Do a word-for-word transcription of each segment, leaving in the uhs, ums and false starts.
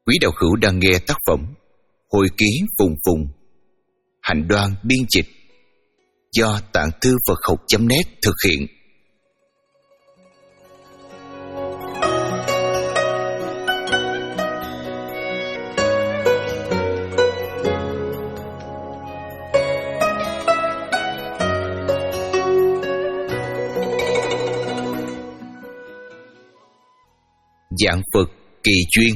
Quý đạo hữu đang nghe tác phẩm Hồi ký Phùng Phùng, Hạnh Đoan biên dịch, do Tạng Thư Phật Học chấm net thực hiện. Dạng Phật kỳ duyên.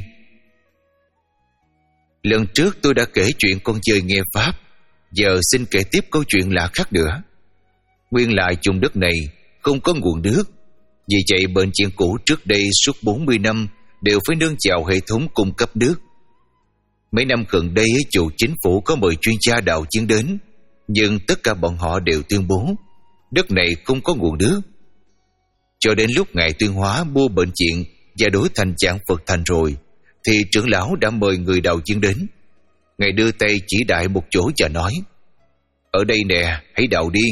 Lần trước tôi đã kể chuyện con dơi nghe Pháp, giờ xin kể tiếp câu chuyện lạ khác nữa. Nguyên lại vùng đất này không có nguồn nước, vì vậy bệnh viện cũ trước đây suốt bốn mươi năm đều phải nương vào hệ thống cung cấp nước. Mấy năm gần đây dù chính phủ có mời chuyên gia đào giếng đến, nhưng tất cả bọn họ đều tuyên bố đất này không có nguồn nước. Cho đến lúc Ngài Tuyên Hóa mua bệnh viện và đổi thành Dạng Phật Thành rồi, thì trưởng lão đã mời người đào giếng đến. Ngài đưa tay chỉ đại một chỗ và nói: "Ở đây nè, hãy đào đi."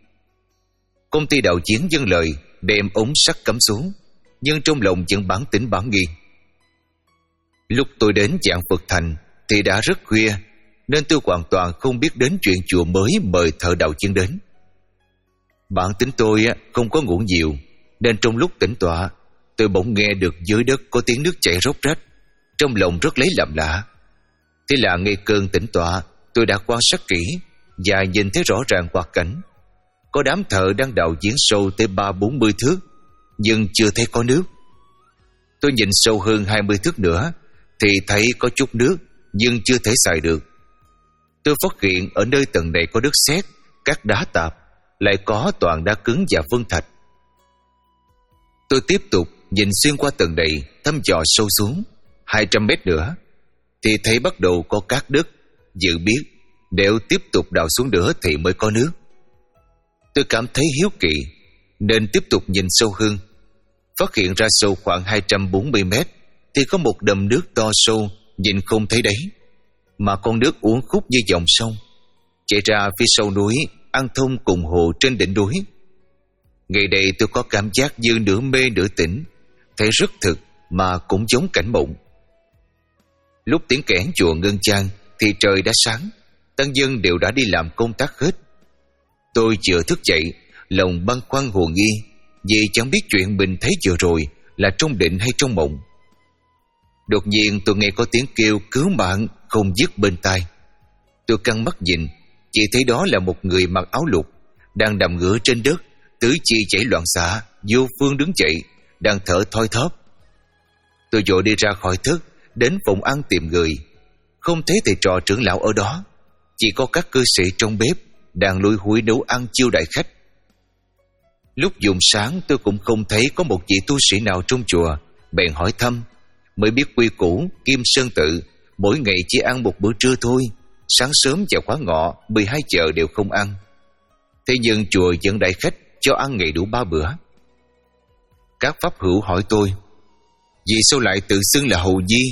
Công ty đào giếng vâng lời, đem ống sắt cắm xuống, nhưng trong lòng vẫn bản tính bản nghi. Lúc tôi đến Dạng Phật Thành thì đã rất khuya, nên tôi hoàn toàn không biết đến chuyện chùa mới mời thợ đào giếng đến. Bản tính tôi không có ngủ nhiều, nên trong lúc tĩnh tọa, tôi bỗng nghe được dưới đất có tiếng nước chảy róc rách. Trong lòng rất lấy làm lạ. Thế là ngay cơn tĩnh tọa, tôi đã quan sát kỹ và nhìn thấy rõ ràng hoạt cảnh. Có đám thợ đang đào giếng sâu tới ba bốn mươi thước, nhưng chưa thấy có nước. Tôi nhìn sâu hơn hai mươi thước nữa thì thấy có chút nước, nhưng chưa thể xài được. Tôi phát hiện ở nơi tầng này có đất sét, các đá tạp, lại có toàn đá cứng và vân thạch. Tôi tiếp tục nhìn xuyên qua tầng này, thăm dò sâu xuống hai trăm mét nữa thì thấy bắt đầu có cát đất. Dự biết nếu tiếp tục đào xuống nữa thì mới có nước. Tôi cảm thấy hiếu kỳ nên tiếp tục nhìn sâu hơn. Phát hiện ra sâu khoảng hai trăm bốn mươi mét thì có một đầm nước to sâu, nhìn không thấy đáy, mà con nước uốn khúc như dòng sông, chạy ra phía sau núi, ăn thông cùng hồ trên đỉnh núi. Ngày đây tôi có cảm giác như nửa mê nửa tỉnh, thấy rất thực mà cũng giống cảnh mộng. Lúc tiếng kẽn chùa ngân vang thì trời đã sáng, tăng dân đều đã đi làm công tác hết. Tôi vừa thức dậy, lòng băn khoăn hồ nghi, vì chẳng biết chuyện mình thấy vừa rồi là trong định hay trong mộng. Đột nhiên tôi nghe có tiếng kêu cứu mạng không dứt bên tai. Tôi căng mắt nhìn, chỉ thấy đó là một người mặc áo lục đang nằm ngửa trên đất, tứ chi chảy loạn xạ, vô phương đứng dậy, đang thở thoi thóp. Tôi vội đi ra khỏi thức, đến phòng ăn tìm người. Không thấy thầy trò trưởng lão ở đó, chỉ có các cư sĩ trong bếp đang lủi hủi nấu ăn chiêu đãi khách. Lúc dùng sáng tôi cũng không thấy có một vị tu sĩ nào trong chùa, bèn hỏi thăm, mới biết quy củ Kim Sơn Tự mỗi ngày chỉ ăn một bữa trưa thôi, sáng sớm và khóa ngọ mười hai giờ đều không ăn. Thế nhưng chùa vẫn đãi khách cho ăn ngày đủ ba bữa. Các pháp hữu hỏi tôi: "Vì sao lại tự xưng là hầu nhi?"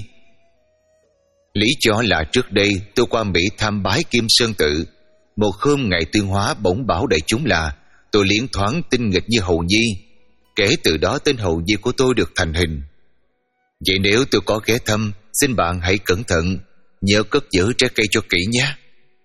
Lý do là trước đây tôi qua Mỹ tham bái Kim Sơn Tự. Một hôm Ngài Tuyên Hóa bỗng bảo đại chúng là tôi liễn thoáng tinh nghịch như hầu nhi. Kể từ đó tên hầu nhi của tôi được thành hình. Vậy nếu tôi có ghé thăm, xin bạn hãy cẩn thận, nhớ cất giữ trái cây cho kỹ nhé.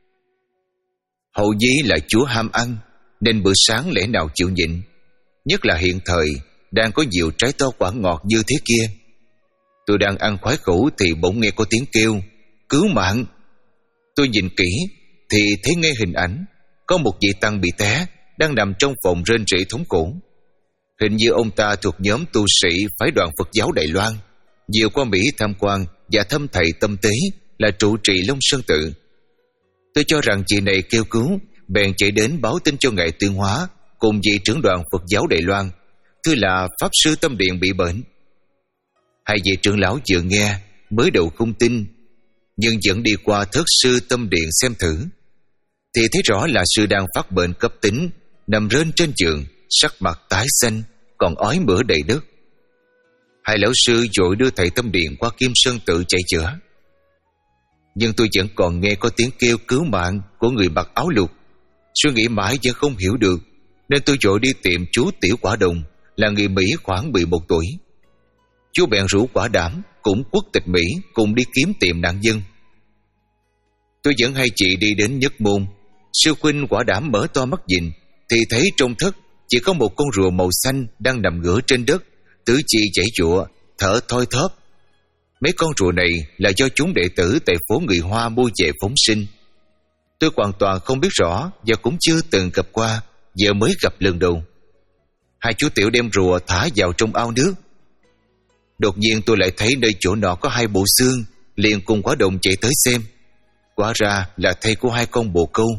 Hầu nhi là chúa ham ăn, nên bữa sáng lẽ nào chịu nhịn, nhất là hiện thời đang có nhiều trái to quả ngọt như thế kia. Tôi đang ăn khoái khẩu thì bỗng nghe có tiếng kêu cứu mạng. Tôi nhìn kỹ thì thấy ngay hình ảnh có một vị tăng bị té, đang nằm trong phòng rên rỉ thống khổ. Hình như ông ta thuộc nhóm tu sĩ phái đoàn Phật giáo Đài Loan, vừa qua Mỹ tham quan và thăm thầy tâm tế là trụ trì Long Sơn Tự. Tôi cho rằng chị này kêu cứu, bèn chạy đến báo tin cho Ngài Tuyên Hóa cùng vị trưởng đoàn Phật giáo Đài Loan, thưa là Pháp Sư Tâm Điện bị bệnh. Hai vị trưởng lão vừa nghe mới đầu không tin, nhưng vẫn đi qua thất sư Tâm Điện xem thử, thì thấy rõ là sư đang phát bệnh cấp tính, nằm rên trên giường, sắc mặt tái xanh, còn ói mửa đầy đất. Hai lão sư vội đưa thầy Tâm Điện qua Kim Sơn Tự chạy chữa. Nhưng tôi vẫn còn nghe có tiếng kêu cứu mạng của người mặc áo lục. Suy nghĩ mãi vẫn không hiểu được, nên tôi vội đi tìm chú Tiểu Quả Đồng, là người Mỹ khoảng mười một tuổi. Chú bèn rủ Quả Đảm cũng quốc tịch Mỹ cùng đi kiếm tìm nạn nhân. Tôi dẫn hai chị đi đến Nhất Môn. Sư huynh Quả Đảm mở to mắt nhìn thì thấy trong thất chỉ có một con rùa màu xanh đang nằm ngửa trên đất, tứ chi chảy giụa, thở thoi thóp. Mấy con rùa này là do chúng đệ tử tại phố người Hoa mua về phóng sinh. Tôi hoàn toàn không biết rõ và cũng chưa từng gặp qua, giờ mới gặp lần đầu. Hai chú tiểu đem rùa thả vào trong ao nước. Đột nhiên tôi lại thấy nơi chỗ nọ có hai bộ xương, liền cùng Quả Đồng chạy tới xem. Hóa ra là thây của hai con bồ câu.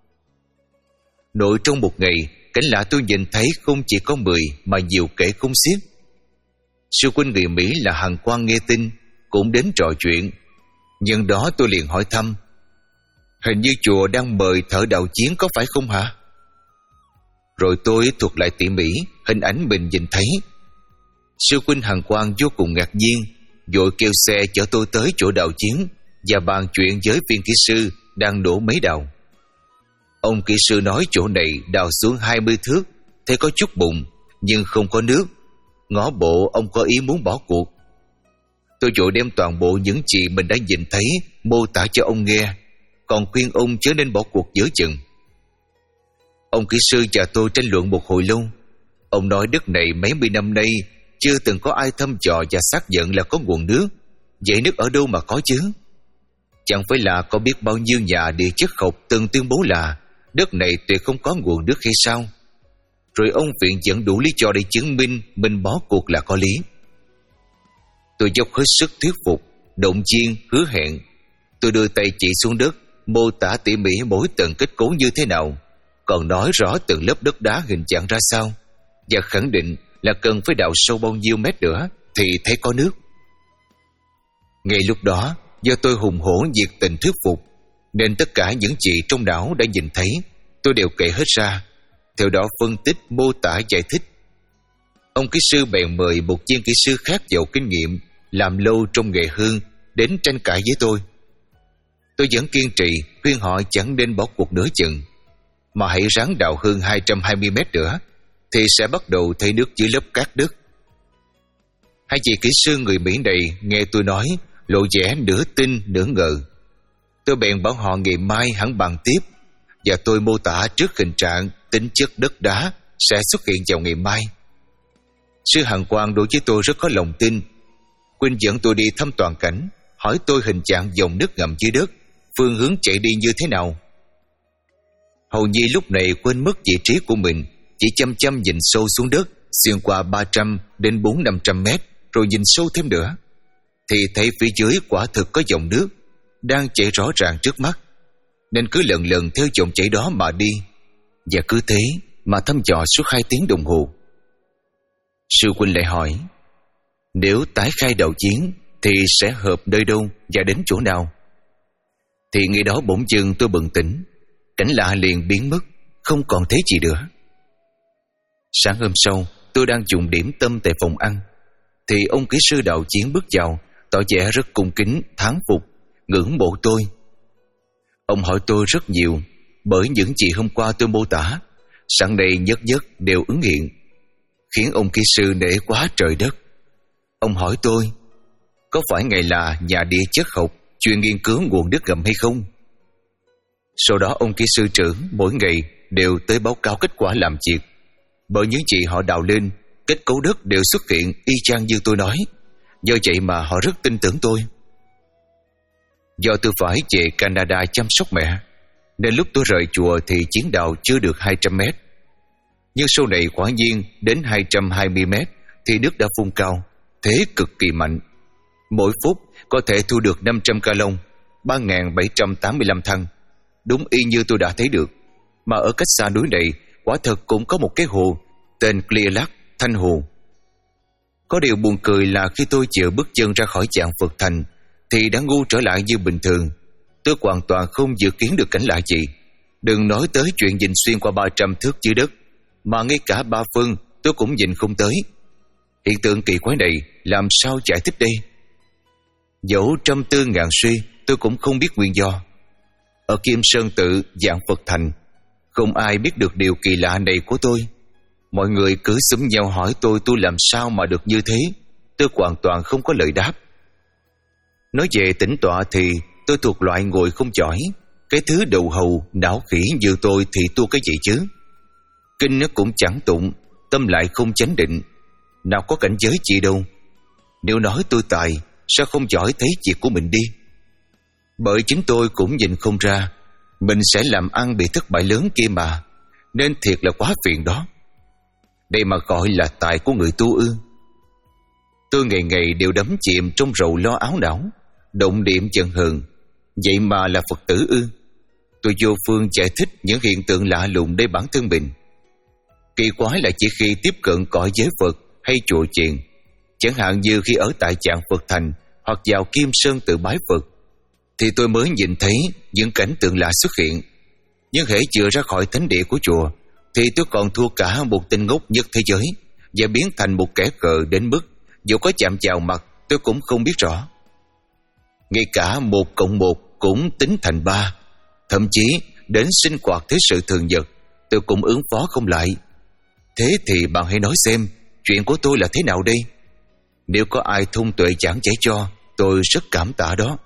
Nội trong một ngày, cảnh lạ tôi nhìn thấy không chỉ có mười mà nhiều kể không xiết. Sư huynh người Mỹ là Hằng Quang nghe tin cũng đến trò chuyện. Nhưng đó tôi liền hỏi thăm: hình như chùa đang mời thợ đào chiến có phải không hả? Rồi tôi thuật lại tỉ mỉ hình ảnh mình nhìn thấy. Sư huynh Hằng Quang vô cùng ngạc nhiên, vội kêu xe chở tôi tới chỗ đào chiến và bàn chuyện với viên kỹ sư đang đổ mấy đào. Ông kỹ sư nói chỗ này đào xuống hai mươi thước, thấy có chút bùn nhưng không có nước. Ngó bộ ông có ý muốn bỏ cuộc. Tôi vội đem toàn bộ những gì mình đã nhìn thấy mô tả cho ông nghe, còn khuyên ông chớ nên bỏ cuộc giữa chừng. Ông kỹ sư và tôi tranh luận một hồi lâu. Ông nói đất này mấy mươi năm nay chưa từng có ai thăm dò và xác nhận là có nguồn nước. Vậy nước ở đâu mà có chứ? Chẳng phải là có biết bao nhiêu nhà địa chất học từng tuyên bố là đất này tuyệt không có nguồn nước hay sao? Rồi ông viện dẫn đủ lý do để chứng minh mình bỏ cuộc là có lý. Tôi dốc hết sức thuyết phục, động viên, hứa hẹn. Tôi đưa tay chỉ xuống đất, mô tả tỉ mỉ mỗi tầng kết cấu như thế nào, còn nói rõ từng lớp đất đá hình dạng ra sao, và khẳng định là cần phải đào sâu bao nhiêu mét nữa thì thấy có nước. Ngay lúc đó, do tôi hùng hổ nhiệt tình thuyết phục, nên tất cả những gì trong não đã nhìn thấy tôi đều kể hết ra, theo đó phân tích, mô tả, giải thích. Ông kỹ sư bèn mời một viên kỹ sư khác giàu kinh nghiệm, làm lâu trong nghề hương, đến tranh cãi với tôi. Tôi vẫn kiên trì khuyên họ chẳng nên bỏ cuộc nửa chừng, mà hãy ráng đào hơn hai trăm hai mươi mét nữa thì sẽ bắt đầu thấy nước dưới lớp cát đất. Hai vị kỹ sư người Mỹ này nghe tôi nói lộ vẻ nửa tin nửa ngờ. Tôi bèn bảo họ ngày mai hẳn bàn tiếp, và tôi mô tả trước hình trạng, tính chất đất đá sẽ xuất hiện vào ngày mai. Sư Hằng Quang đối với tôi rất có lòng tin. Quynh dẫn tôi đi thăm toàn cảnh, hỏi tôi hình trạng dòng nước ngầm dưới đất, phương hướng chạy đi như thế nào. Hầu như lúc này quên mất vị trí của mình, chỉ chăm chăm nhìn sâu xuống đất, xuyên qua ba trăm đến bốn năm trăm mét, rồi nhìn sâu thêm nữa, thì thấy phía dưới quả thực có dòng nước đang chảy rõ ràng trước mắt, nên cứ lần lần theo dòng chảy đó mà đi, và cứ thế mà thăm dò suốt hai tiếng đồng hồ. Sư huynh lại hỏi: nếu tái khai đào chiến thì sẽ hợp nơi đâu và đến chỗ nào? Thì ngay đó bỗng dưng tôi bừng tỉnh, cảnh lạ liền biến mất, không còn thấy gì nữa. Sáng hôm sau, tôi đang dùng điểm tâm tại phòng ăn, thì ông kỹ sư đào chiến bước vào, tỏ vẻ rất cung kính, thán phục, ngưỡng mộ tôi. Ông hỏi tôi rất nhiều, bởi những gì hôm qua tôi mô tả, sẵn đây nhất nhất đều ứng hiện, khiến ông kỹ sư nể quá trời đất. Ông hỏi tôi, có phải ngài là nhà địa chất học chuyên nghiên cứu nguồn nước ngầm hay không? Sau đó ông kỹ sư trưởng mỗi ngày đều tới báo cáo kết quả làm việc. Bởi những gì họ đào lên, kết cấu đất đều xuất hiện y chang như tôi nói. Do vậy mà họ rất tin tưởng tôi. Do tôi phải về Canada chăm sóc mẹ, nên lúc tôi rời chùa thì chiến đào chưa được hai trăm mét. Nhưng sau này quả nhiên đến hai trăm hai mươi mét thì nước đã phun cao, thế cực kỳ mạnh. Mỗi phút có thể thu được năm trăm ca lông, ba nghìn bảy trăm tám mươi lăm thăng. Đúng y như tôi đã thấy được. Mà ở cách xa núi này, quả thật cũng có một cái hồ tên Clear Lake, Thanh Hồ. Có điều buồn cười là khi tôi chịu bước chân ra khỏi trạm Phật Thành thì đã ngu trở lại như bình thường. Tôi hoàn toàn không dự kiến được cảnh lạ gì. Đừng nói tới chuyện nhìn xuyên qua ba trăm thước dưới đất, mà ngay cả ba phân tôi cũng nhìn không tới. Hiện tượng kỳ quái này làm sao giải thích đây? Dẫu trăm tư ngàn suy, tôi cũng không biết nguyên do. Ở Kim Sơn Tự, dạng Phật Thành, không ai biết được điều kỳ lạ này của tôi. Mọi người cứ xúm nhau hỏi tôi tôi làm sao mà được như thế. tôi hoàn toàn không có lời đáp. Nói về tĩnh tọa thì tôi thuộc loại ngồi không chỏi. Cái thứ đầu hầu não khỉ như tôi thì tu cái gì chứ? Kinh nó cũng chẳng tụng, tâm lại không chánh định, nào có cảnh giới gì đâu. Nếu nói tôi tài, sao không giỏi thấy việc của mình đi? Bởi chính tôi cũng nhìn không ra mình sẽ làm ăn bị thất bại lớn kia mà, nên thiệt là quá phiền đó. Đây mà gọi là tài của người tu ư? Tôi ngày ngày đều đắm chìm trong rầu lo áo não, động niệm giận hờn. Vậy mà là Phật tử ư? Tôi vô phương giải thích những hiện tượng lạ lùng để bản thân mình. Kỳ quái là chỉ khi tiếp cận cõi giới Phật hay chùa chiền, chẳng hạn như khi ở tại Tràng Phật Thành hoặc vào Kim Sơn tự bái Phật, thì tôi mới nhìn thấy những cảnh tượng lạ xuất hiện. Nhưng hễ chưa ra khỏi thánh địa của chùa thì tôi còn thua cả một tên ngốc nhất thế giới, và biến thành một kẻ khờ đến mức dù có chạm vào mặt tôi cũng không biết rõ. Ngay cả một cộng một cũng tính thành ba, thậm chí đến sinh hoạt thế sự thường nhật tôi cũng ứng phó không lại. Thế thì bạn hãy nói xem chuyện của tôi là thế nào đây? Nếu có ai thông tuệ giảng giải cho, tôi rất cảm tạ đó.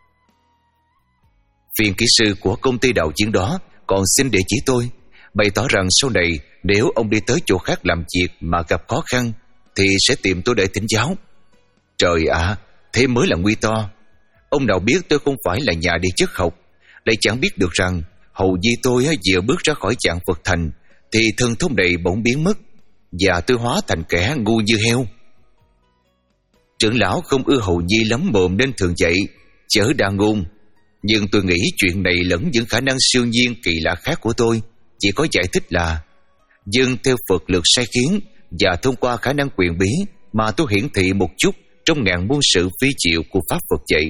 Viên kỹ sư của công ty đạo diễn đó còn xin địa chỉ tôi, bày tỏ rằng sau này nếu ông đi tới chỗ khác làm việc mà gặp khó khăn thì sẽ tìm tôi để thỉnh giáo. Trời ạ, à, thế mới là nguy to. Ông nào biết tôi không phải là nhà địa chất học, lại chẳng biết được rằng hầu như tôi vừa bước ra khỏi Tràng Phật Thành thì thần thông này bỗng biến mất, và tôi hóa thành kẻ ngu như heo. Trưởng lão không ưa hầu nhi lắm mồm nên thường dạy chớ đa ngôn, nhưng tôi nghĩ chuyện này lẫn những khả năng siêu nhiên kỳ lạ khác của tôi chỉ có giải thích là dâng theo Phật lực sai khiến, và thông qua khả năng quyền bí mà tôi hiển thị một chút trong ngàn muôn sự phi diệu của pháp Phật dạy.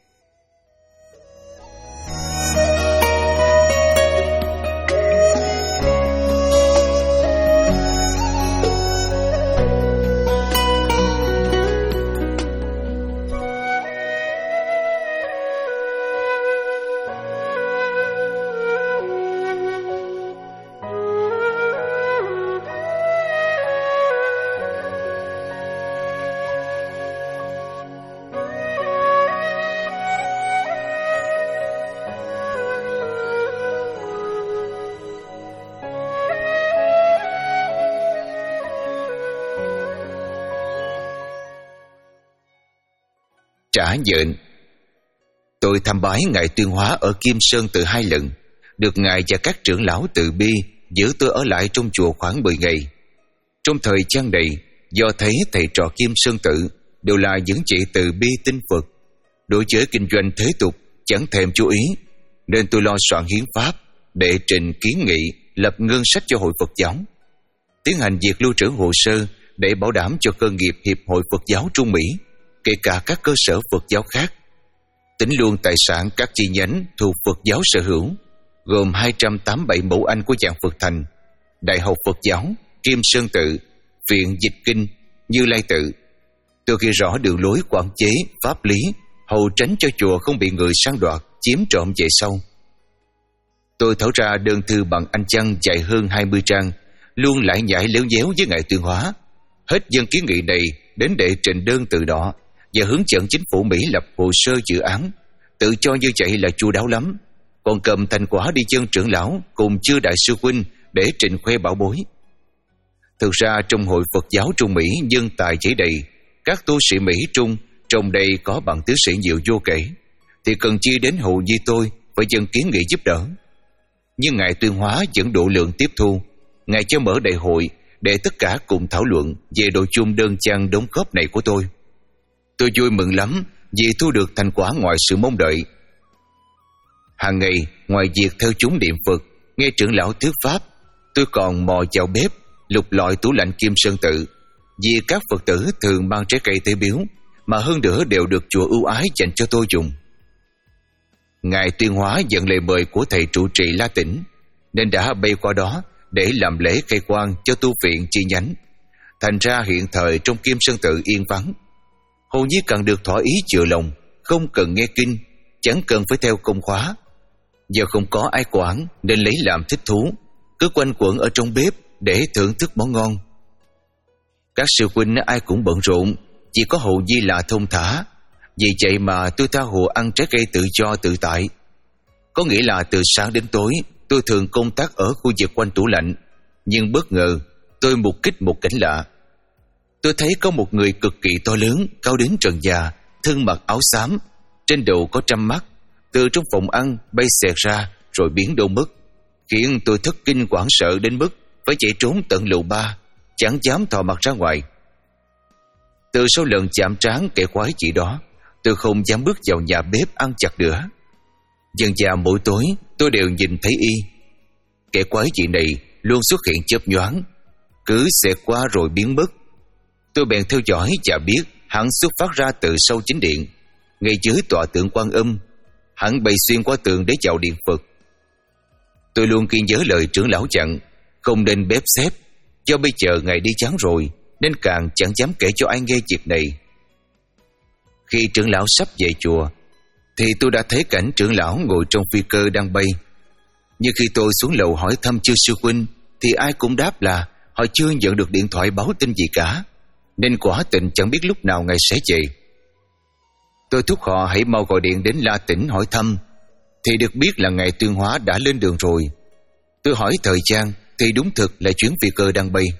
Trả nhện. Tôi tham bái Ngài Tuyên Hóa ở Kim Sơn từ hai lần, được Ngài và các trưởng lão từ bi giữ tôi ở lại trong chùa khoảng mười ngày. Trong thời gian này, do thấy thầy trò Kim Sơn Tự đều là những chị từ bi tin Phật, đối với kinh doanh thế tục chẳng thèm chú ý, nên tôi lo soạn hiến pháp, đệ trình kiến nghị lập ngân sách cho Hội Phật giáo, tiến hành việc lưu trữ hồ sơ để bảo đảm cho cơ nghiệp Hiệp hội Phật giáo Trung Mỹ, kể cả các cơ sở Phật giáo khác. Tính luôn tài sản các chi nhánh thuộc Phật giáo sở hữu, gồm hai trăm tám mươi bảy mẫu Anh của Tràng Phật Thành, Đại học Phật giáo, Kim Sơn Tự, Viện Dịch Kinh, Như Lai Tự. Tôi ghi rõ đường lối quản chế, pháp lý, hầu tránh cho chùa không bị người sang đoạt, chiếm trộm về sau. Tôi thảo ra đơn thư bằng Anh chăng dài hơn hai mươi trang, luôn lại nhải léo déo với Ngài Tuyên Hóa. Hết dân kiến nghị này đến đệ trình đơn từ đó và hướng dẫn chính phủ Mỹ lập hồ sơ dự án, tự cho như vậy là chu đáo lắm, còn cầm thành quả đi chân trưởng lão cùng chư đại sư huynh để trình khoe bảo bối. Thực ra trong Hội Phật giáo Trung Mỹ nhân tài chảy đầy, các tu sĩ Mỹ Trung trong đây có bằng tiến sĩ nhiều vô kể, thì cần chi đến hầu như tôi phải dân kiến nghị giúp đỡ. Nhưng Ngài Tuyên Hóa vẫn độ lượng tiếp thu. Ngài cho mở đại hội để tất cả cùng thảo luận về nội dung đơn trang đóng góp này của tôi. Tôi vui mừng lắm vì thu được thành quả ngoài sự mong đợi. Hàng ngày, ngoài việc theo chúng niệm Phật, nghe trưởng lão thuyết pháp, tôi còn mò vào bếp, lục lọi tủ lạnh Kim Sơn Tự, vì các Phật tử thường mang trái cây tới biếu, mà hơn nữa đều được chùa ưu ái dành cho tôi dùng. Ngài Tuyên Hóa nhận lời mời của thầy trụ trì La Tĩnh, nên đã bay qua đó để làm lễ khai quang cho tu viện chi nhánh. Thành ra hiện thời trong Kim Sơn Tự yên vắng, hầu như cần được thỏa ý chừa lòng, không cần nghe kinh, chẳng cần phải theo công khóa. Giờ không có ai quản nên lấy làm thích thú, cứ quanh quẩn ở trong bếp để thưởng thức món ngon. Các sư huynh ai cũng bận rộn, chỉ có Hầu Nhi là thông thả. Vì vậy mà tôi tha hồ ăn trái cây tự do tự tại. Có nghĩa là từ sáng đến tối tôi thường công tác ở khu vực quanh tủ lạnh. Nhưng bất ngờ tôi mục kích một cảnh lạ. Tôi thấy có một người cực kỳ to lớn, cao đến trần già, thân mặc áo xám, trên đầu có trăm mắt, từ trong phòng ăn bay xẹt ra rồi biến đâu mất, khiến tôi thất kinh hoảng sợ đến mức phải chạy trốn tận lầu ba, chẳng dám thò mặt ra ngoài. Từ sau lần chạm trán kẻ quái chị đó, tôi không dám bước vào nhà bếp ăn chặt nữa. Dần dà mỗi tối tôi đều nhìn thấy y. Kẻ quái chị này luôn xuất hiện chớp nhoáng, cứ xẹt qua rồi biến mất. Tôi bèn theo dõi và biết hắn xuất phát ra từ sau chính điện, ngay dưới tọa tượng Quan Âm. Hắn bay xuyên qua tường để vào điện Phật. Tôi luôn ghi nhớ lời trưởng lão dặn, không nên bếp xếp, do bây giờ ngày đi chán rồi nên càng chẳng dám kể cho ai nghe việc này. Khi trưởng lão sắp về chùa thì tôi đã thấy cảnh trưởng lão ngồi trong phi cơ đang bay. Nhưng khi tôi xuống lầu hỏi thăm chư sư huynh thì ai cũng đáp là họ chưa nhận được điện thoại báo tin gì cả, nên quả tình chẳng biết lúc nào ngài sẽ về. Tôi thúc họ hãy mau gọi điện đến La Tĩnh hỏi thăm, thì được biết là ngài Tuyên Hóa đã lên đường rồi. Tôi hỏi thời gian thì đúng thực là chuyến phi cơ đang bay.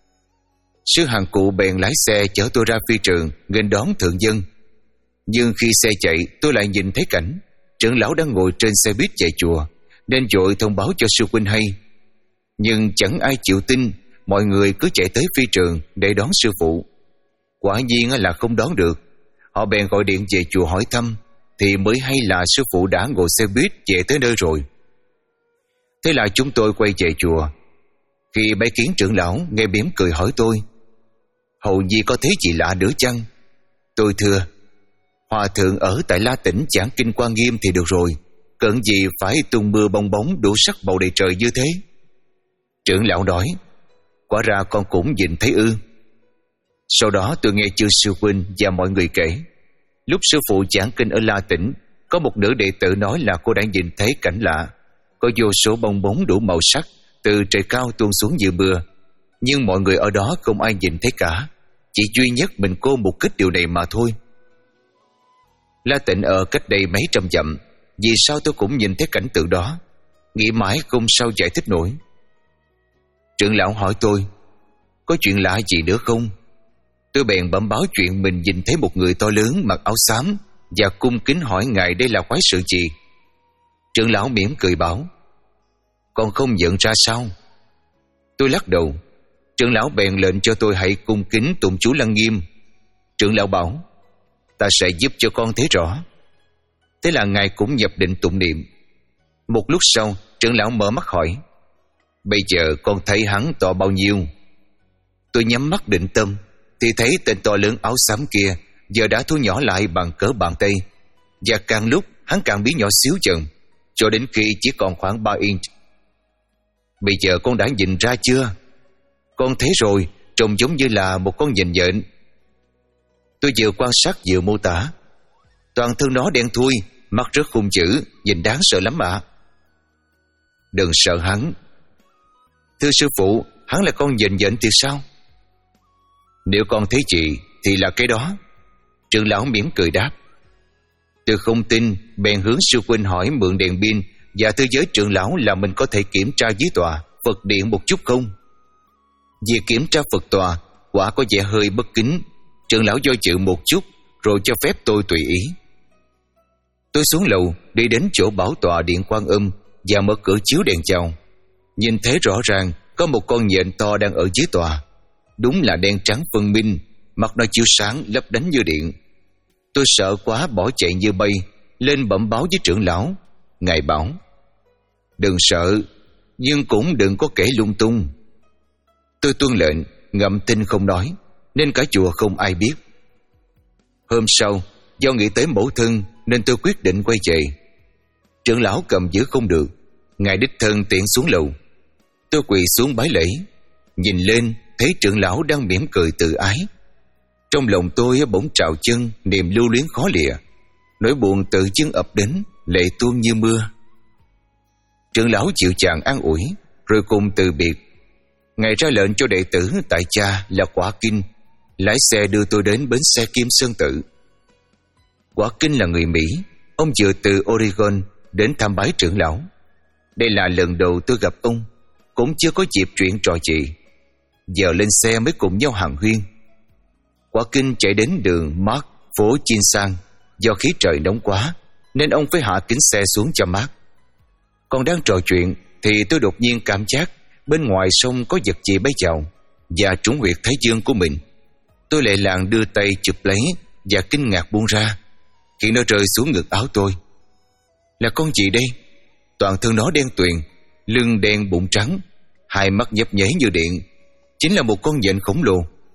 Sư Hàng Cụ bèn lái xe chở tôi ra phi trường nghênh đón thượng dân. Nhưng khi xe chạy tôi lại nhìn thấy cảnh trưởng lão đang ngồi trên xe buýt chạy chùa, nên vội thông báo cho sư huynh hay. Nhưng chẳng ai chịu tin, mọi người cứ chạy tới phi trường để đón sư phụ. Quả nhiên là không đón được. Họ bèn gọi điện về chùa hỏi thăm, thì mới hay là sư phụ đã ngồi xe buýt về tới nơi rồi. Thế là chúng tôi quay về chùa. Khi bái kiến trưởng lão, nghe mỉm cười hỏi tôi: Hầu Nhi có thấy gì lạ nữa chăng? Tôi thưa: Hòa thượng ở tại La Tĩnh giảng kinh Quan Nghiêm thì được rồi, cần gì phải tung mưa bong bóng đủ sắc bầu đầy trời như thế? Trưởng lão nói: Quả ra con cũng nhìn thấy ư? Sau đó tôi nghe chư sư huynh và mọi người kể, lúc sư phụ giảng kinh ở La Tĩnh, có một nữ đệ tử nói là cô đã nhìn thấy cảnh lạ, có vô số bong bóng đủ màu sắc từ trời cao tuôn xuống như mưa, nhưng mọi người ở đó không ai nhìn thấy cả, chỉ duy nhất mình cô mục kích điều này mà thôi. La Tĩnh ở cách đây mấy trăm dặm, vì sao tôi cũng nhìn thấy cảnh tượng đó? Nghĩ mãi không sao giải thích nổi. Trưởng lão hỏi tôi: Có chuyện lạ gì nữa không? Tôi bèn bẩm báo chuyện mình nhìn thấy một người to lớn mặc áo xám và cung kính hỏi ngài đây là quái sự gì. Trưởng lão mỉm cười bảo: Con không nhận ra sao? Tôi lắc đầu. Trưởng lão bèn lệnh cho tôi hãy cung kính tụng chú Lăng Nghiêm. Trưởng lão bảo: Ta sẽ giúp cho con thấy rõ. Thế là ngài cũng nhập định tụng niệm. Một lúc sau, trưởng lão mở mắt hỏi: Bây giờ con thấy hắn to bao nhiêu? Tôi nhắm mắt định tâm thì thấy tên to lớn áo xám kia giờ đã thu nhỏ lại bằng cỡ bàn tay, và càng lúc hắn càng biến nhỏ xíu dần, cho đến khi chỉ còn khoảng ba inch. Bây giờ con đã nhìn ra chưa? Con thấy rồi, trông giống như là một con nhện nhện. Tôi vừa quan sát vừa mô tả. Toàn thân nó đen thui, mắt rất hung dữ, nhìn đáng sợ lắm ạ. Đừng sợ hắn. Thưa sư phụ, hắn là con nhện nhện thì sao? Nếu con thấy gì thì là cái đó. Trưởng lão mỉm cười đáp. Tôi không tin, bèn hướng sư huynh hỏi mượn đèn pin và thưa với trưởng lão là mình có thể kiểm tra dưới tòa Phật điện một chút không? Việc kiểm tra Phật tòa quả có vẻ hơi bất kính. Trưởng lão do dự một chút rồi cho phép tôi tùy ý. Tôi xuống lầu đi đến chỗ bảo tọa điện Quan Âm và mở cửa chiếu đèn chào. Nhìn thấy rõ ràng có một con nhện to đang ở dưới tòa. Đúng là đen trắng phân minh, mặt nó chiếu sáng lấp lánh như điện. Tôi sợ quá bỏ chạy như bay lên bẩm báo với trưởng lão. Ngài bảo: Đừng sợ, nhưng cũng đừng có kể lung tung. Tôi tuân lệnh, ngậm tin không nói, nên cả chùa không ai biết. Hôm sau, do nghĩ tới mẫu thân nên tôi quyết định quay về. Trưởng lão cầm giữ không được, ngài đích thân tiện xuống lầu. Tôi quỳ xuống bái lễ, nhìn lên thấy trưởng lão đang mỉm cười tự ái. Trong lòng tôi bỗng trào chân niềm lưu luyến khó lìa, nỗi buồn tự dưng ập đến, lệ tuôn như mưa. Trưởng lão chịu chàng an ủi, rồi cùng từ biệt. Ngài ra lệnh cho đệ tử tại cha là Quả Kinh lái xe đưa tôi đến bến xe Kim Sơn Tự. Quả Kinh là người Mỹ, ông vừa từ Oregon đến thăm bái trưởng lão. Đây là lần đầu tôi gặp ông, cũng chưa có dịp chuyện trò chuyện. Giờ lên xe mới cùng nhau hàn huyên. Quả Kinh chạy đến đường Mark, phố Chin Sang. Do khí trời nóng quá nên ông phải hạ kính xe xuống cho mát. Còn đang trò chuyện thì tôi đột nhiên cảm giác bên ngoài sông có vật gì bay vào và trúng huyệt thái dương của mình. Tôi lại làng đưa tay chụp lấy và kinh ngạc buông ra khi nó rơi xuống ngực áo tôi. Là con gì đây? Toàn thân nó đen tuyền, lưng đen bụng trắng, hai mắt nhấp nháy như điện. Chính là một con nhện khổng lồ.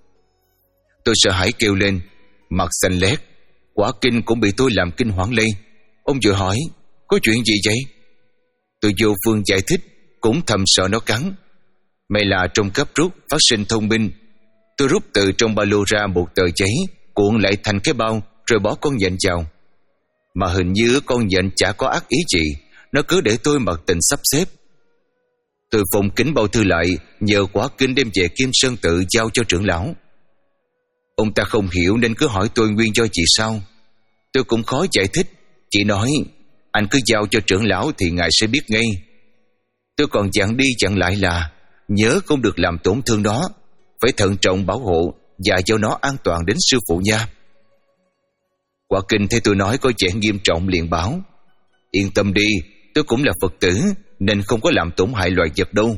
Tôi sợ hãi kêu lên, mặt xanh lét. Quả Kinh cũng bị tôi làm kinh hoảng lây. Ông vừa hỏi, có chuyện gì vậy? Tôi vô phương giải thích, cũng thầm sợ nó cắn. May là trong cấp rút phát sinh thông minh. Tôi rút từ trong ba lô ra một tờ giấy, cuộn lại thành cái bao, rồi bỏ con nhện vào. Mà hình như con nhện chả có ác ý gì, nó cứ để tôi mặc tình sắp xếp. Tôi phòng kính bao thư lại, nhờ Quả Kinh đem về Kim Sơn Tự giao cho trưởng lão. Ông ta không hiểu nên cứ hỏi tôi nguyên do gì sao. Tôi cũng khó giải thích, chỉ nói anh cứ giao cho trưởng lão thì ngài sẽ biết ngay. Tôi còn dặn đi dặn lại là nhớ không được làm tổn thương nó, phải thận trọng bảo hộ và giao nó an toàn đến sư phụ nha. Quả Kinh thấy tôi nói có vẻ nghiêm trọng liền bảo, yên tâm đi, tôi cũng là Phật tử nên không có làm tổn hại loài vật đâu.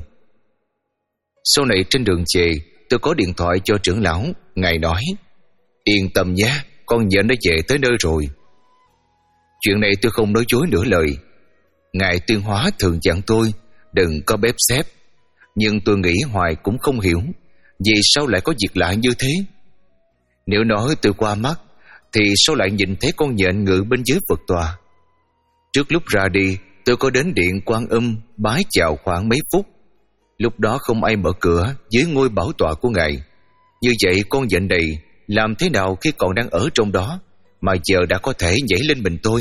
Sau này trên đường về, tôi có điện thoại cho trưởng lão. Ngài nói, yên tâm nhé, con nhện đã về tới nơi rồi. Chuyện này tôi không nói dối nửa lời. Ngài Tuyên Hóa thường dặn tôi đừng có bếp xếp, nhưng tôi nghĩ hoài cũng không hiểu vì sao lại có việc lạ như thế. Nếu nói tôi qua mắt thì sao lại nhìn thấy con nhện ngự bên dưới Phật tòa. Trước lúc ra đi, tôi có đến điện Quan Âm bái chào khoảng mấy phút. Lúc đó không ai mở cửa dưới ngôi bảo tọa của ngài. Như vậy con nhện này làm thế nào khi còn đang ở trong đó mà giờ đã có thể nhảy lên mình tôi?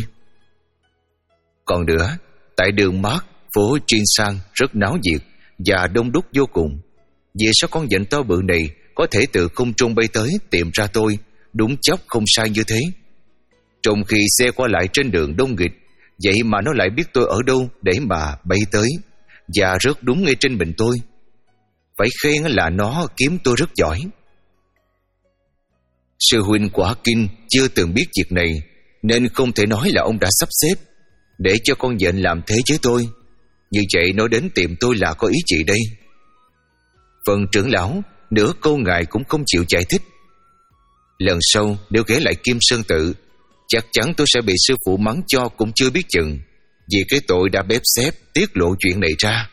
Còn nữa, tại đường Mark, phố Chin Sang rất náo nhiệt và đông đúc vô cùng. Vì sao con nhện to bự này có thể từ không trung bay tới tìm ra tôi đúng chốc không sai như thế? Trong khi xe qua lại trên đường đông nghịt, vậy mà nó lại biết tôi ở đâu để mà bay tới và rớt đúng ngay trên mình tôi. Phải khen là nó kiếm tôi rất giỏi. Sư huynh Quả Kinh chưa từng biết việc này nên không thể nói là ông đã sắp xếp để cho con nhện làm thế với tôi. Như vậy nó đến tìm tôi là có ý gì đây? Phần trưởng lão nửa câu ngài cũng không chịu giải thích. Lần sau nếu ghé lại Kim Sơn Tự, chắc chắn tôi sẽ bị sư phụ mắng cho cũng chưa biết chừng, vì cái tội đã bếp xếp tiết lộ chuyện này ra.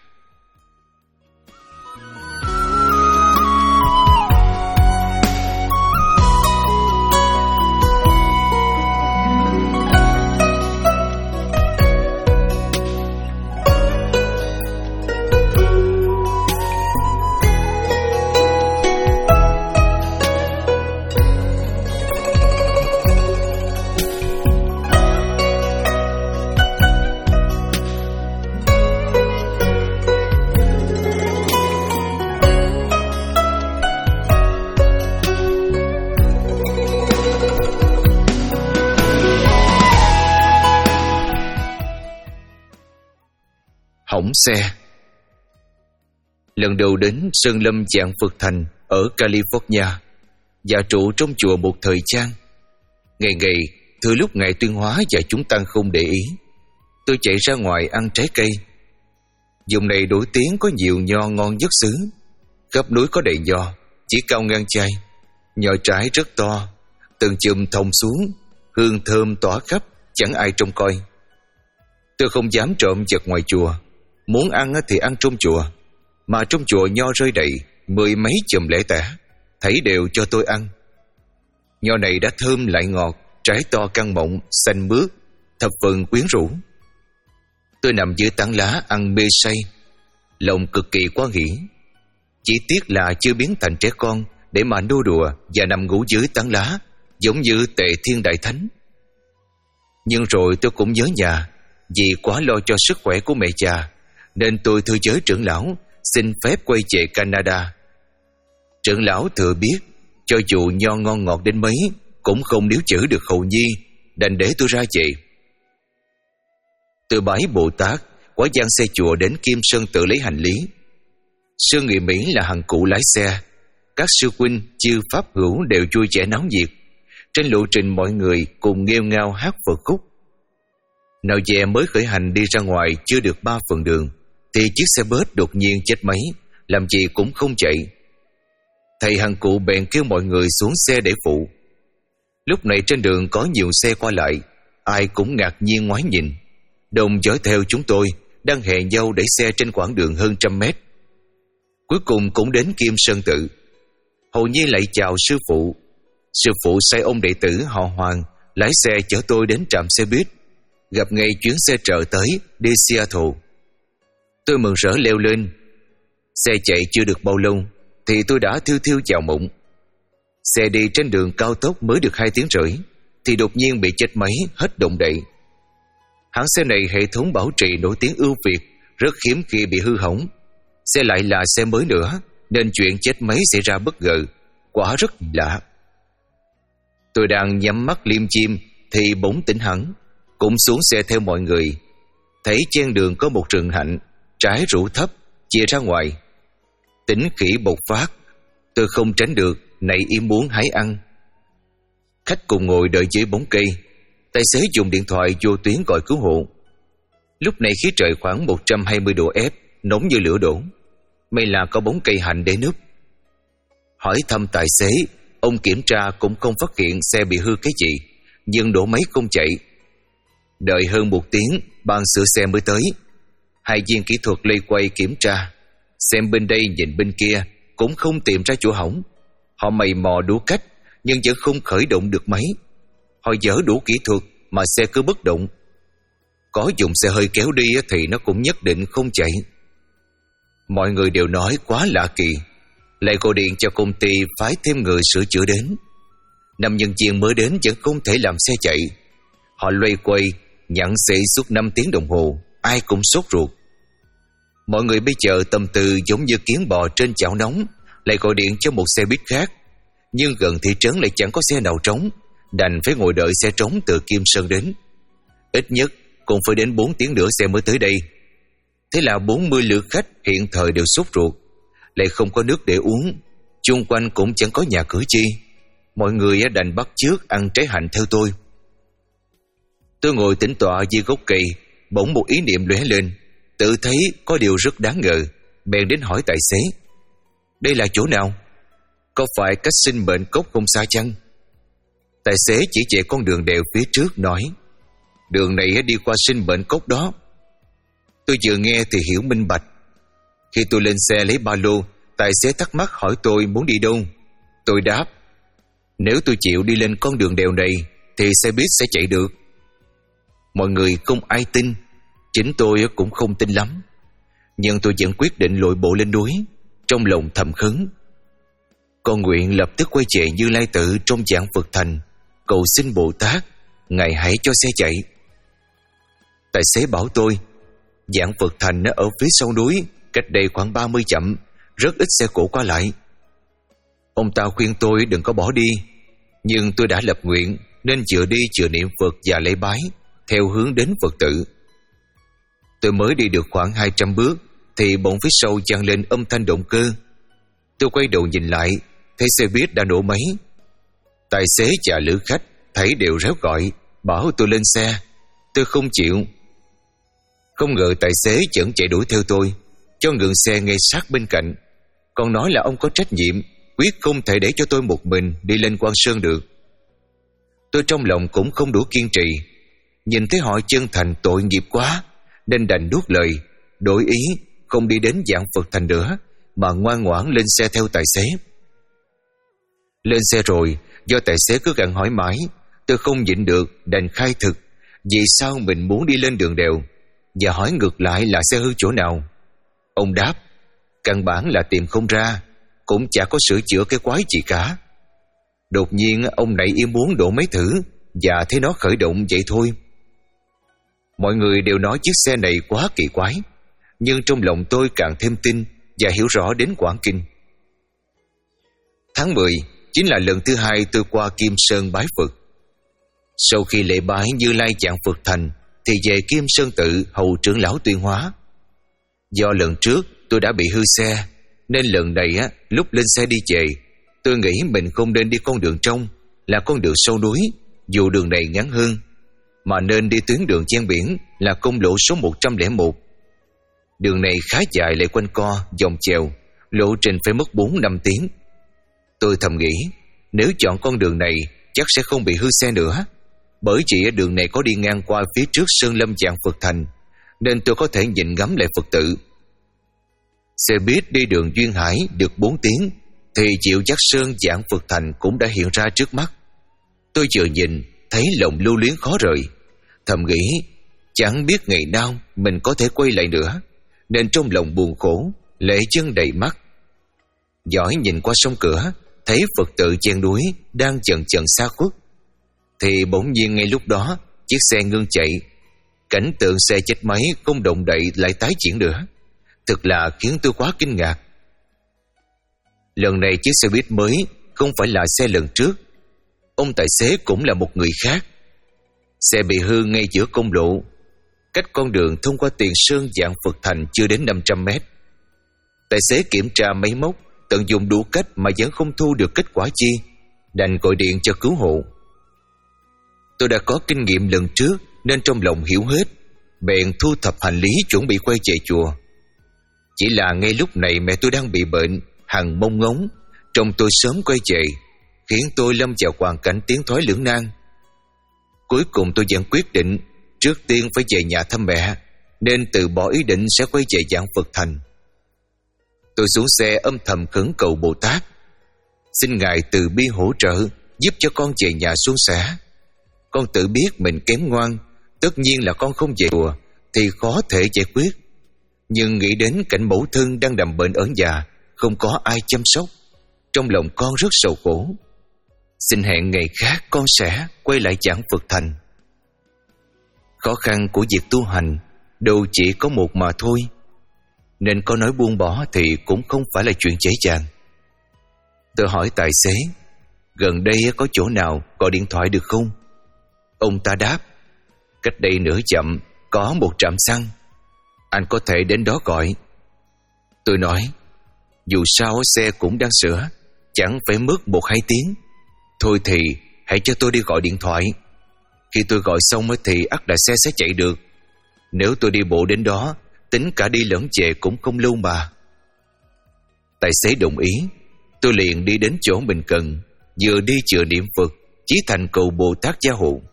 Hỏng xe. Lần đầu đến Sơn Lâm Dạng Phật Thành ở California và trụ trong chùa một thời gian. Ngày ngày, thừa lúc ngài Tuyên Hóa và chúng tăng không để ý, tôi chạy ra ngoài ăn trái cây. Vùng này nổi tiếng có nhiều nho ngon nhất xứ. Khắp núi có đầy nho, chỉ cao ngang chai. Nho trái rất to, từng chùm thòng xuống, hương thơm tỏa khắp, chẳng ai trông coi. Tôi không dám trộm vật ngoài chùa. Muốn ăn thì ăn trong chùa, mà trong chùa nho rơi đầy, mười mấy chùm lẻ tẻ, thấy đều cho tôi ăn. Nho này đã thơm lại ngọt, trái to căng mọng, xanh mướt, thập phần quyến rũ. Tôi nằm dưới tán lá ăn mê say, lòng cực kỳ hoan hỉ. Chỉ tiếc là chưa biến thành trẻ con để mà nô đùa và nằm ngủ dưới tán lá, giống như Tề Thiên Đại Thánh. Nhưng rồi tôi cũng nhớ nhà, vì quá lo cho sức khỏe của mẹ già, nên tôi thưa với trưởng lão xin phép quay về Canada. Trưởng lão thừa biết, Cho dù nho ngon ngọt đến mấy cũng không níu chữ được Hầu Nhi, đành để tôi ra về. Từ bái Bồ Tát, quả giang xe chùa đến Kim Sơn tự lấy hành lý. Sư Nghị Mỹ là hằng cụ lái xe. Các sư huynh, chư pháp hữu đều vui vẻ náo nhiệt. Trên lộ trình mọi người cùng nghêu ngao hát vở khúc. Nào dè mới khởi hành đi ra ngoài chưa được ba phần đường thì chiếc xe bus đột nhiên chết máy, làm gì cũng không chạy. Thầy hằng cụ bèn kêu mọi người xuống xe để phụ. Lúc này trên đường có nhiều xe qua lại, ai cũng ngạc nhiên ngoái nhìn. Đồng dõi theo chúng tôi đang hẹn nhau đẩy xe trên quãng đường hơn trăm mét. Cuối cùng cũng đến Kim Sơn tự. Hầu Nhi lại chào sư phụ. Sư phụ sai ông đệ tử họ Hoàng lái xe chở tôi đến trạm xe buýt, gặp ngay chuyến xe trợ tới đi Seattle. Tôi mừng rỡ leo lên. Xe chạy chưa được bao lâu thì tôi đã thiêu thiêu chào mộng. Xe đi trên đường cao tốc mới được hai tiếng rưỡi thì đột nhiên bị chết máy, hết động đậy. Hãng xe này hệ thống bảo trì nổi tiếng ưu việt, rất hiếm khi bị hư hỏng. Xe lại là xe mới nữa nên chuyện chết máy xảy ra bất ngờ, quả rất lạ. Tôi đang nhắm mắt liêm chim thì bỗng tỉnh hẳn, cũng xuống xe theo mọi người. Thấy trên đường có một rừng hạnh, trái rủ thấp, chia ra ngoài. Tính khỉ bộc phát, tôi không tránh được, nảy ý muốn hái ăn. Khách cùng ngồi đợi dưới bóng cây. Tài xế dùng điện thoại vô tuyến gọi cứu hộ. Lúc này khí trời khoảng một trăm hai mươi độ F, nóng như lửa đổ. May là có bóng cây hạnh để núp. Hỏi thăm tài xế, ông kiểm tra cũng không phát hiện xe bị hư cái gì, nhưng đổ máy không chạy. Đợi hơn một tiếng, ban sửa xe mới tới. Hai viên kỹ thuật lây quay kiểm tra, xem bên đây nhìn bên kia, cũng không tìm ra chỗ hỏng. Họ mày mò đủ cách, nhưng vẫn không khởi động được máy. Họ dở đủ kỹ thuật mà xe cứ bất động. Có dùng xe hơi kéo đi thì nó cũng nhất định không chạy. Mọi người đều nói quá lạ kỳ, lại gọi điện cho công ty phái thêm người sửa chữa đến. Năm nhân viên mới đến vẫn không thể làm xe chạy. Họ loay quay nhặn xị suốt năm tiếng đồng hồ, ai cũng sốt ruột. Mọi người bây giờ tâm tư giống như kiến bò trên chảo nóng, lại gọi điện cho một xe buýt khác. Nhưng gần thị trấn lại chẳng có xe nào trống, đành phải ngồi đợi xe trống từ Kim Sơn đến. Ít nhất cũng phải đến bốn tiếng nữa xe mới tới đây. Thế là bốn mươi lượt khách hiện thời đều sốt ruột, lại không có nước để uống, chung quanh cũng chẳng có nhà cửa chi. Mọi người đành bắt chước ăn trái hạnh theo tôi. Tôi ngồi tĩnh tọa dưới gốc cây, bỗng một ý niệm lóe lên, tự thấy có điều rất đáng ngờ, bèn đến hỏi tài xế: đây là chỗ nào? Có phải cách Sinh Mệnh Cốc không xa chăng? Tài xế chỉ về con đường đèo phía trước nói: đường này đi qua Sinh Mệnh Cốc đó. Tôi vừa nghe thì hiểu minh bạch. Khi tôi lên xe lấy ba lô, tài xế thắc mắc hỏi tôi muốn đi đâu. Tôi đáp: nếu tôi chịu đi lên con đường đèo này thì xe buýt sẽ chạy được. Mọi người không ai tin, chính tôi cũng không tin lắm, nhưng tôi vẫn quyết định lội bộ lên núi, trong lòng thầm khấn. Con nguyện lập tức quay về Như Lai Tự trong dạng Phật thành, cầu xin Bồ Tát Ngài hãy cho xe chạy. Tài xế bảo tôi dạng Phật thành ở phía sau núi, cách đây khoảng ba mươi dặm, rất ít xe cộ qua lại. Ông ta khuyên tôi đừng có bỏ đi, nhưng tôi đã lập nguyện nên vừa đi vừa niệm Phật và lễ bái theo hướng đến Phật tự. Tôi mới đi được khoảng hai trăm bước thì bỗng phía sau vang lên âm thanh động cơ. Tôi quay đầu nhìn lại, thấy xe buýt đã nổ máy. Tài xế và lữ khách thấy đều réo gọi, bảo tôi lên xe. Tôi không chịu. Không ngờ tài xế vẫn chạy đuổi theo tôi, cho ngừng xe ngay sát bên cạnh, còn nói là ông có trách nhiệm, quyết không thể để cho tôi một mình đi lên Quan Sơn được. Tôi trong lòng cũng không đủ kiên trì, nhìn thấy họ chân thành tội nghiệp quá, nên đành nuốt lời, đổi ý không đi đến dạng Phật thành nữa, mà ngoan ngoãn lên xe theo tài xế. Lên xe rồi, do tài xế cứ gặng hỏi mãi, tôi không nhịn được đành khai thực vì sao mình muốn đi lên đường đèo, và hỏi ngược lại là xe hư chỗ nào. Ông đáp: căn bản là tìm không ra, cũng chả có sửa chữa cái quái gì cả. Đột nhiên ông nảy ý muốn đổ máy thử, và thấy nó khởi động vậy thôi. Mọi người đều nói chiếc xe này quá kỳ quái, nhưng trong lòng tôi càng thêm tin và hiểu rõ đến quảng kinh. Tháng mười, chính là lần thứ hai tôi qua Kim Sơn bái Phật. Sau khi lễ bái Như Lai Vạn Phật thành thì về Kim Sơn tự hầu trưởng lão tuyên hóa. Do lần trước tôi đã bị hư xe, nên lần này á, lúc lên xe đi về, tôi nghĩ mình không nên đi con đường trong, là con đường sâu núi, dù đường này ngắn hơn, mà nên đi tuyến đường ven biển là công lộ số một trăm lẻ một. Đường này khá dài lại quanh co, vòng chèo, lộ trình phải mất bốn năm tiếng. Tôi thầm nghĩ, nếu chọn con đường này chắc sẽ không bị hư xe nữa, bởi chỉ đường này có đi ngang qua phía trước Sơn Lâm Vạn Phật thành, nên tôi có thể nhìn ngắm lại Phật tự. Xe buýt đi đường Duyên Hải được bốn tiếng thì Diệu Giác Sơn Vạn Phật thành cũng đã hiện ra trước mắt. Tôi vừa nhìn thấy lòng lưu luyến khó rời, thầm nghĩ chẳng biết ngày nào mình có thể quay lại nữa, nên trong lòng buồn khổ, lệ chân đầy mắt. Dõi nhìn qua sông cửa, thấy Phật tự chen núi đang chần chần xa khuất, thì bỗng nhiên ngay lúc đó chiếc xe ngưng chạy. Cảnh tượng xe chết máy không động đậy lại tái diễn nữa, thực là khiến tôi quá kinh ngạc. Lần này chiếc xe buýt mới không phải là xe lần trước, ông tài xế cũng là một người khác. Xe bị hư ngay giữa công lộ, cách con đường thông qua Tiền Sơn Vạn Phật thành chưa đến năm trăm mét. Tài xế kiểm tra máy móc, tận dụng đủ cách mà vẫn không thu được kết quả chi, đành gọi điện cho cứu hộ. Tôi đã có kinh nghiệm lần trước nên trong lòng hiểu hết, bèn thu thập hành lý chuẩn bị quay về chùa. Chỉ là ngay lúc này mẹ tôi đang bị bệnh, hằng mông ngóng, trông tôi sớm quay về, khiến tôi lâm vào hoàn cảnh tiến thoái lưỡng nan. Cuối cùng tôi vẫn quyết định trước tiên phải về nhà thăm mẹ, nên từ bỏ ý định sẽ quay về Vạn Phật thành. Tôi xuống xe âm thầm khấn cầu Bồ Tát, xin Ngài từ bi hỗ trợ giúp cho con về nhà suôn sẻ. Con tự biết mình kém ngoan, tất nhiên là con không về chùa thì khó thể giải quyết, nhưng nghĩ đến cảnh mẫu thân đang nằm bệnh ở nhà, không có ai chăm sóc, trong lòng con rất sầu khổ. Xin hẹn ngày khác con sẽ quay lại Vạn Phật thành. Khó khăn của việc tu hành đâu chỉ có một mà thôi, nên có nói buông bỏ thì cũng không phải là chuyện dễ dàng. Tôi hỏi tài xế, gần đây có chỗ nào gọi điện thoại được không? Ông ta đáp, cách đây nửa dặm có một trạm xăng, anh có thể đến đó gọi. Tôi nói, dù sao xe cũng đang sửa, chẳng phải mất một hai tiếng. Thôi thì hãy cho tôi đi gọi điện thoại. Khi tôi gọi xong thì ắt là xe sẽ chạy được. Nếu tôi đi bộ đến đó, tính cả đi lẫn về cũng không lâu mà. Tài xế đồng ý. Tôi liền đi đến chỗ mình cần, vừa đi vừa niệm Phật, chí thành cầu Bồ Tát gia hộ.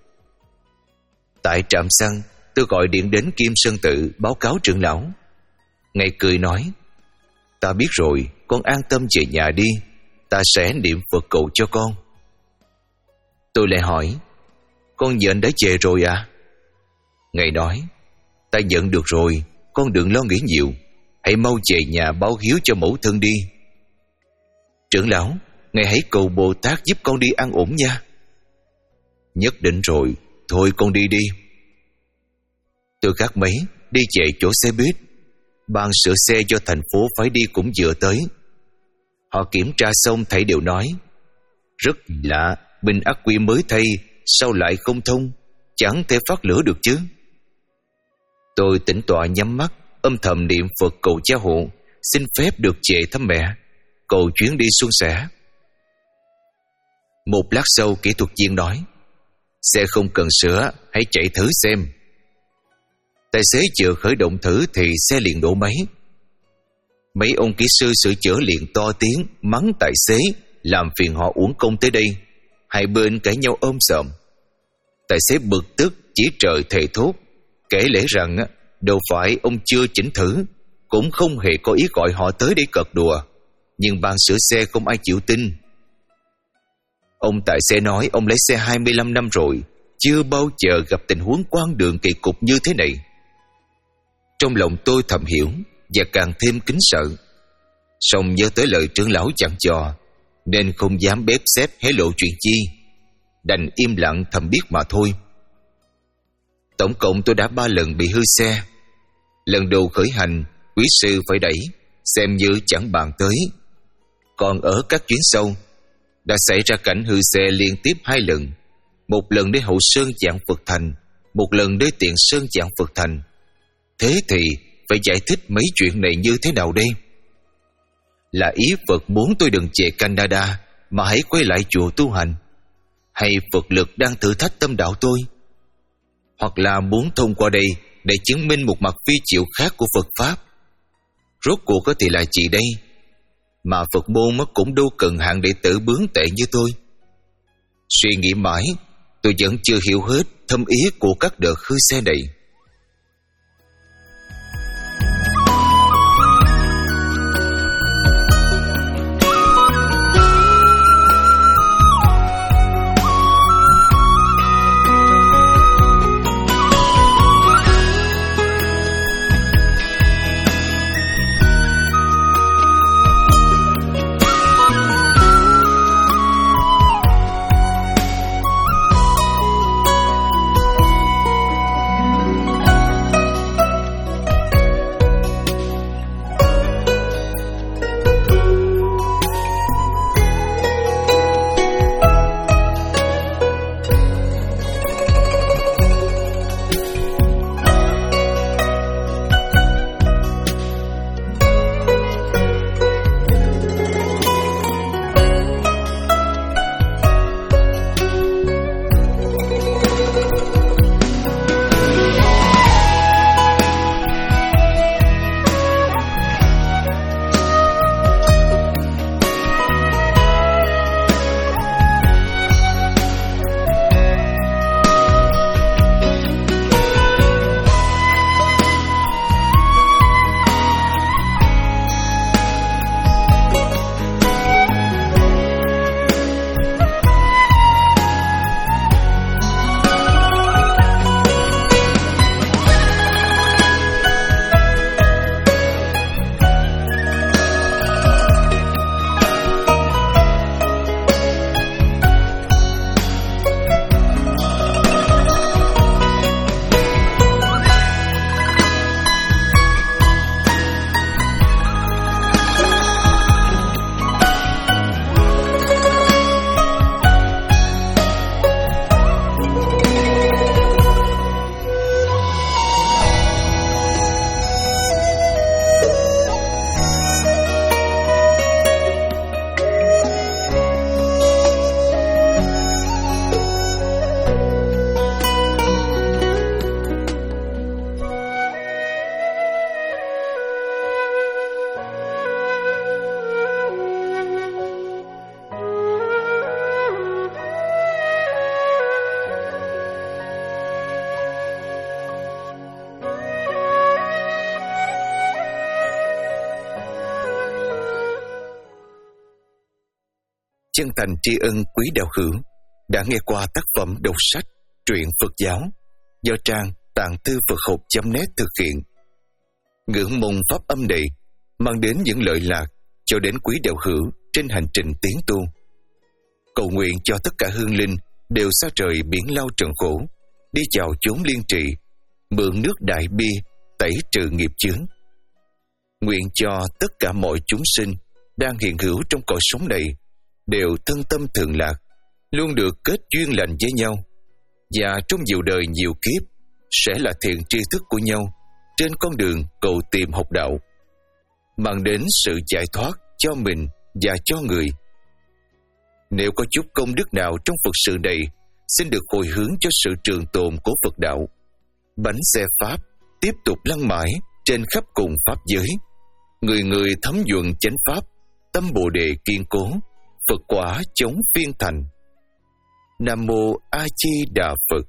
Tại trạm xăng, tôi gọi điện đến Kim Sơn tự báo cáo trưởng lão. Ngài cười nói, ta biết rồi, con an tâm về nhà đi, ta sẽ niệm Phật cầu cho con. Tôi lại hỏi, con nhận đã về rồi à? Ngài nói, ta nhận được rồi, con đừng lo nghĩ nhiều, hãy mau về nhà báo hiếu cho mẫu thân đi. Trưởng lão, ngài hãy cầu Bồ Tát giúp con đi an ổn nha. Nhất định rồi, thôi con đi đi. Tôi gác máy, đi về chỗ xe buýt. Ban sửa xe do thành phố phải đi cũng vừa tới. Họ kiểm tra xong thảy đều nói, rất lạ, bình ắc quy mới thay, sao lại không thông, chẳng thể phát lửa được chứ. Tôi tĩnh tọa nhắm mắt, âm thầm niệm Phật cầu gia hộ, xin phép được về thăm mẹ, cầu chuyến đi suôn sẻ. Một lát sau, kỹ thuật viên nói, xe không cần sửa, hãy chạy thử xem. Tài xế vừa khởi động thử thì xe liền nổ máy. Mấy ông kỹ sư sửa chữa liền to tiếng mắng tài xế làm phiền họ uổng công tới đây. Hai bên cãi nhau ôm sòm. Tài xế bực tức chỉ trời thề thốt, kể lể rằng đâu phải ông chưa chỉnh thử, cũng không hề có ý gọi họ tới đây cợt đùa, nhưng ban sửa xe không ai chịu tin. Ông tài xế nói ông lái xe hai mươi lăm năm rồi, chưa bao giờ gặp tình huống quan đường kỳ cục như thế này. Trong lòng tôi thầm hiểu và càng thêm kính sợ. Song nhớ tới lời trưởng lão dặn dò, nên không dám bếp xếp hé lộ chuyện chi, đành im lặng thầm biết mà thôi. Tổng cộng tôi đã ba lần bị hư xe. Lần đầu khởi hành, quý sư phải đẩy, xem như chẳng bàn tới. Còn ở các chuyến sau, đã xảy ra cảnh hư xe liên tiếp hai lần. Một lần để Hậu Sơn Vạn Phật Thành, một lần để Tiện Sơn Vạn Phật Thành. Thế thì phải giải thích mấy chuyện này như thế nào đây? Là ý Phật muốn tôi đừng về Canada mà hãy quay lại chùa tu hành, hay Phật lực đang thử thách tâm đạo tôi, hoặc là muốn thông qua đây để chứng minh một mặt vi diệu khác của Phật Pháp? Rốt cuộc có thì là gì đây? Mà Phật môn cũng đâu cần hạng đệ tử bướng tệ như tôi. Suy nghĩ mãi, tôi vẫn chưa hiểu hết thâm ý của các đợt hư xe này. Chân thành tri ân quý đạo hữu đã nghe qua tác phẩm đọc sách truyện Phật giáo do trang tạng thư Phật học chấm net thực hiện. Ngưỡng mong pháp âm này mang đến những lợi lạc cho đến quý đạo hữu trên hành trình tiến tu. Cầu nguyện cho tất cả hương linh đều xa trời biển lao trần khổ, đi vào chốn liên trị, mượn nước đại bi tẩy trừ nghiệp chướng. Nguyện cho tất cả mọi chúng sinh đang hiện hữu trong cõi sống này đều thân tâm thường lạc, luôn được kết duyên lành với nhau, và trong nhiều đời nhiều kiếp sẽ là thiện tri thức của nhau trên con đường cầu tìm học đạo, mang đến sự giải thoát cho mình và cho người. Nếu có chút công đức nào trong Phật sự này, xin được hồi hướng cho sự trường tồn của Phật đạo. Bánh xe Pháp tiếp tục lăn mãi trên khắp cùng Pháp giới, người người thấm nhuận chánh Pháp, tâm Bồ Đề kiên cố, Phật quả chống phiên thành. Nam Mô A Di Đà Phật.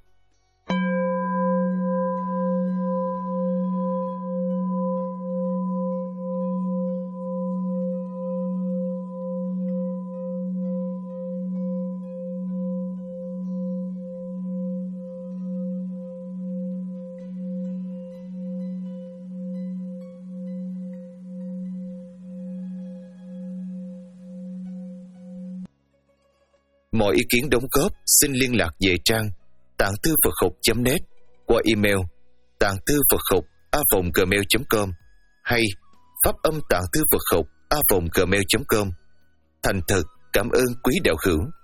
Mọi ý kiến đóng góp xin liên lạc về trang tạng thư Phật học chấm net qua email tạng thư Phật học a vòng gmail chấm com hay pháp âm tạng thư Phật học a vòng gmail chấm com. Thành thật Cảm ơn quý đạo hữu.